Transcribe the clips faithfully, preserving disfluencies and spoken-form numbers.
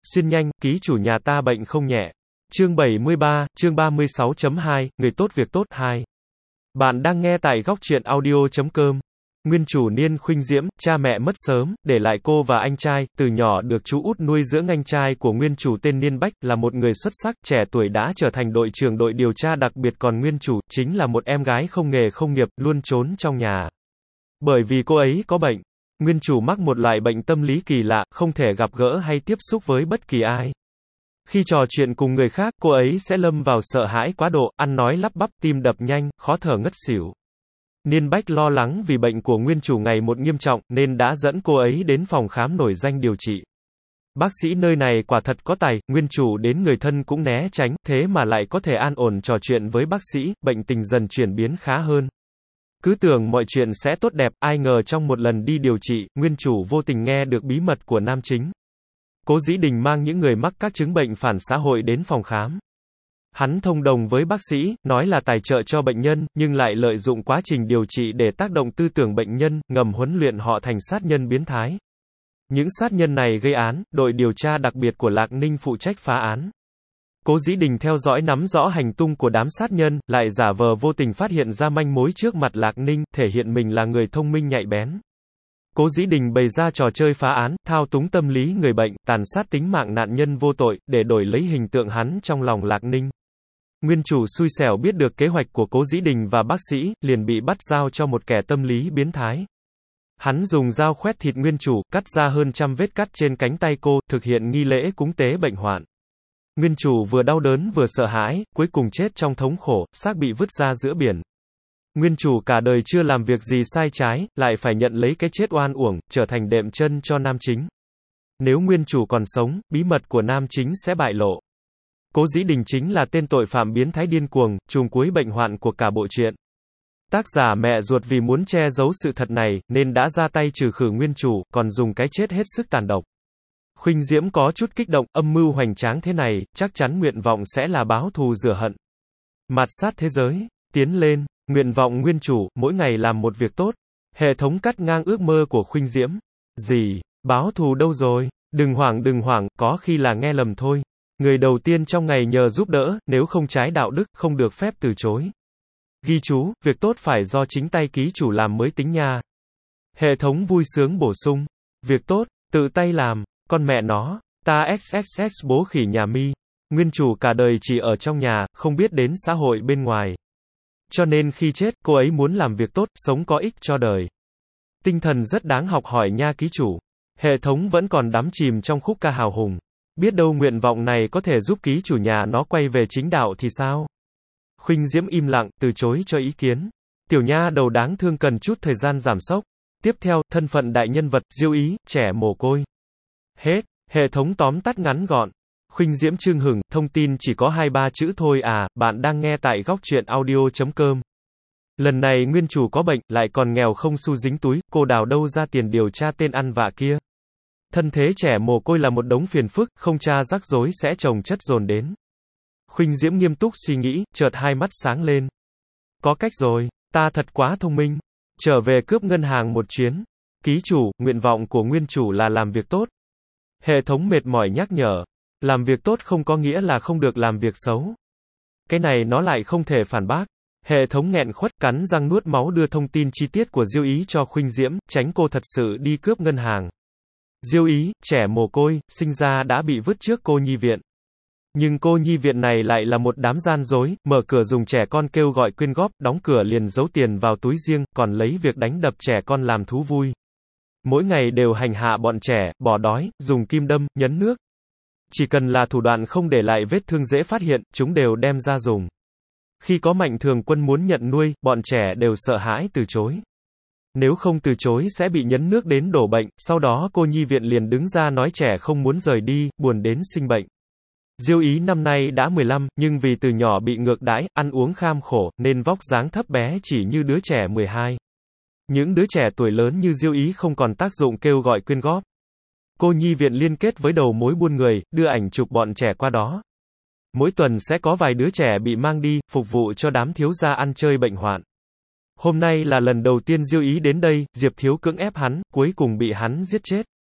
Xuyên nhanh, ký chủ nhà ta bệnh không nhẹ. Chương bảy mươi ba, chương ba mươi sáu chấm hai, người tốt việc tốt hai. Bạn đang nghe tại góc truyện audio chấm com. Nguyên chủ Niên Khuynh Diễm, cha mẹ mất sớm, để lại cô và anh trai, từ nhỏ được chú út nuôi dưỡng. Anh trai của nguyên chủ tên Niên Bách, là một người xuất sắc, trẻ tuổi đã trở thành đội trưởng đội điều tra đặc biệt, còn nguyên chủ, chính là một em gái không nghề không nghiệp, luôn trốn trong nhà. Bởi vì cô ấy có bệnh. Nguyên chủ mắc một loại bệnh tâm lý kỳ lạ, không thể gặp gỡ hay tiếp xúc với bất kỳ ai. Khi trò chuyện cùng người khác, cô ấy sẽ lâm vào sợ hãi quá độ, ăn nói lắp bắp, tim đập nhanh, khó thở ngất xỉu. Niên Bách lo lắng vì bệnh của nguyên chủ ngày một nghiêm trọng, nên đã dẫn cô ấy đến phòng khám nổi danh điều trị. Bác sĩ nơi này quả thật có tài, nguyên chủ đến người thân cũng né tránh, thế mà lại có thể an ổn trò chuyện với bác sĩ, bệnh tình dần chuyển biến khá hơn. Cứ tưởng mọi chuyện sẽ tốt đẹp, ai ngờ trong một lần đi điều trị, nguyên chủ vô tình nghe được bí mật của nam chính. Cố Dĩ Đình mang những người mắc các chứng bệnh phản xã hội đến phòng khám. Hắn thông đồng với bác sĩ, nói là tài trợ cho bệnh nhân, nhưng lại lợi dụng quá trình điều trị để tác động tư tưởng bệnh nhân, ngầm huấn luyện họ thành sát nhân biến thái. Những sát nhân này gây án, đội điều tra đặc biệt của Lạc Ninh phụ trách phá án. Cố Dĩ Đình theo dõi nắm rõ hành tung của đám sát nhân, lại giả vờ vô tình phát hiện ra manh mối trước mặt Lạc Ninh, thể hiện mình là người thông minh nhạy bén. Cố Dĩ Đình bày ra trò chơi phá án, thao túng tâm lý người bệnh, tàn sát tính mạng nạn nhân vô tội, để đổi lấy hình tượng hắn trong lòng Lạc Ninh. Nguyên chủ xui xẻo biết được kế hoạch của Cố Dĩ Đình và bác sĩ, liền bị bắt giao cho một kẻ tâm lý biến thái. Hắn dùng dao khoét thịt nguyên chủ, cắt ra hơn trăm vết cắt trên cánh tay cô, thực hiện nghi lễ cúng tế bệnh hoạn. Nguyên chủ vừa đau đớn vừa sợ hãi, cuối cùng chết trong thống khổ, xác bị vứt ra giữa biển. Nguyên chủ cả đời chưa làm việc gì sai trái, lại phải nhận lấy cái chết oan uổng, trở thành đệm chân cho nam chính. Nếu nguyên chủ còn sống, bí mật của nam chính sẽ bại lộ. Cố Dĩ Đình chính là tên tội phạm biến thái điên cuồng, trùm cuối bệnh hoạn của cả bộ truyện. Tác giả mẹ ruột vì muốn che giấu sự thật này, nên đã ra tay trừ khử nguyên chủ, còn dùng cái chết hết sức tàn độc. Khuynh Diễm có chút kích động, âm mưu hoành tráng thế này, chắc chắn nguyện vọng sẽ là báo thù rửa hận. Mạt sát thế giới, tiến lên, nguyện vọng nguyên chủ, mỗi ngày làm một việc tốt. Hệ thống cắt ngang ước mơ của Khuynh Diễm. Gì? Báo thù đâu rồi? Đừng hoảng đừng hoảng, có khi là nghe lầm thôi. Người đầu tiên trong ngày nhờ giúp đỡ, nếu không trái đạo đức, không được phép từ chối. Ghi chú, việc tốt phải do chính tay ký chủ làm mới tính nha. Hệ thống vui sướng bổ sung. Việc tốt, tự tay làm. Con mẹ nó, ta xx x bố khỉ nhà mi. Nguyên chủ cả đời chỉ ở trong nhà, không biết đến xã hội bên ngoài. Cho nên khi chết, cô ấy muốn làm việc tốt, sống có ích cho đời. Tinh thần rất đáng học hỏi nha ký chủ. Hệ thống vẫn còn đắm chìm trong khúc ca hào hùng. Biết đâu nguyện vọng này có thể giúp ký chủ nhà nó quay về chính đạo thì sao? Khuynh Diễm im lặng, từ chối cho ý kiến. Tiểu nha đầu đáng thương cần chút thời gian giảm sốc. Tiếp theo, thân phận đại nhân vật, Diêu Ý, trẻ mồ côi. Hết. Hệ thống tóm tắt ngắn gọn. Khuynh Diễm chưng hửng, thông tin chỉ có hai ba chữ thôi à, bạn đang nghe tại góc truyện audio chấm com. Lần này nguyên chủ có bệnh, lại còn nghèo không xu dính túi, cô đào đâu ra tiền điều tra tên ăn vạ kia. Thân thế trẻ mồ côi là một đống phiền phức, không tra rắc rối sẽ chồng chất dồn đến. Khuynh Diễm nghiêm túc suy nghĩ, chợt hai mắt sáng lên. Có cách rồi, ta thật quá thông minh. Trở về cướp ngân hàng một chuyến. Ký chủ, nguyện vọng của nguyên chủ là làm việc tốt. Hệ thống mệt mỏi nhắc nhở. Làm việc tốt không có nghĩa là không được làm việc xấu. Cái này nó lại không thể phản bác. Hệ thống nghẹn khuất, cắn răng nuốt máu đưa thông tin chi tiết của Diêu Ý cho Khuynh Diễm, tránh cô thật sự đi cướp ngân hàng. Diêu Ý, trẻ mồ côi, sinh ra đã bị vứt trước cô nhi viện. Nhưng cô nhi viện này lại là một đám gian dối, mở cửa dùng trẻ con kêu gọi quyên góp, đóng cửa liền giấu tiền vào túi riêng, còn lấy việc đánh đập trẻ con làm thú vui. Mỗi ngày đều hành hạ bọn trẻ, bỏ đói, dùng kim đâm, nhấn nước. Chỉ cần là thủ đoạn không để lại vết thương dễ phát hiện, chúng đều đem ra dùng. Khi có Mạnh Thường Quân muốn nhận nuôi, bọn trẻ đều sợ hãi từ chối. Nếu không từ chối sẽ bị nhấn nước đến đổ bệnh, sau đó cô nhi viện liền đứng ra nói trẻ không muốn rời đi, buồn đến sinh bệnh. Diêu Ý năm nay đã mười lăm, nhưng vì từ nhỏ bị ngược đãi, ăn uống kham khổ, nên vóc dáng thấp bé chỉ như đứa trẻ mười hai. Những đứa trẻ tuổi lớn như Diêu Ý không còn tác dụng kêu gọi quyên góp. Cô nhi viện liên kết với đầu mối buôn người, đưa ảnh chụp bọn trẻ qua đó. Mỗi tuần sẽ có vài đứa trẻ bị mang đi, phục vụ cho đám thiếu gia ăn chơi bệnh hoạn. Hôm nay là lần đầu tiên Diêu Ý đến đây, Diệp Thiếu cưỡng ép hắn, cuối cùng bị hắn giết chết.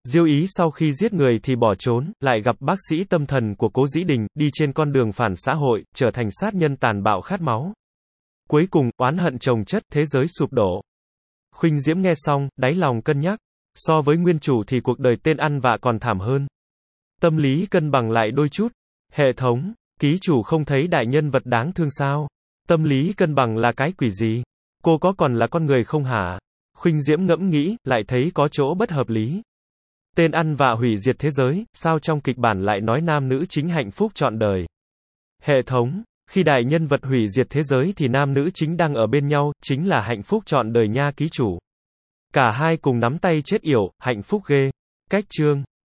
Diêu Ý sau khi giết người thì bỏ trốn, lại gặp bác sĩ tâm thần của Cố Dĩ Đình, đi trên con đường phản xã hội, trở thành sát nhân tàn bạo khát máu. Cuối cùng, oán hận chồng chất, thế giới sụp đổ. Khuynh Diễm nghe xong, đáy lòng cân nhắc. So với nguyên chủ thì cuộc đời tên ăn vạ còn thảm hơn. Tâm lý cân bằng lại đôi chút. Hệ thống, ký chủ không thấy đại nhân vật đáng thương sao? Tâm lý cân bằng là cái quỷ gì? Cô có còn là con người không hả? Khuynh Diễm ngẫm nghĩ, lại thấy có chỗ bất hợp lý. Tên ăn vạ hủy diệt thế giới, sao trong kịch bản lại nói nam nữ chính hạnh phúc trọn đời? Hệ thống, khi đại nhân vật hủy diệt thế giới thì nam nữ chính đang ở bên nhau, chính là hạnh phúc trọn đời nha ký chủ. Cả hai cùng nắm tay chết yểu, hạnh phúc ghê. Cách chương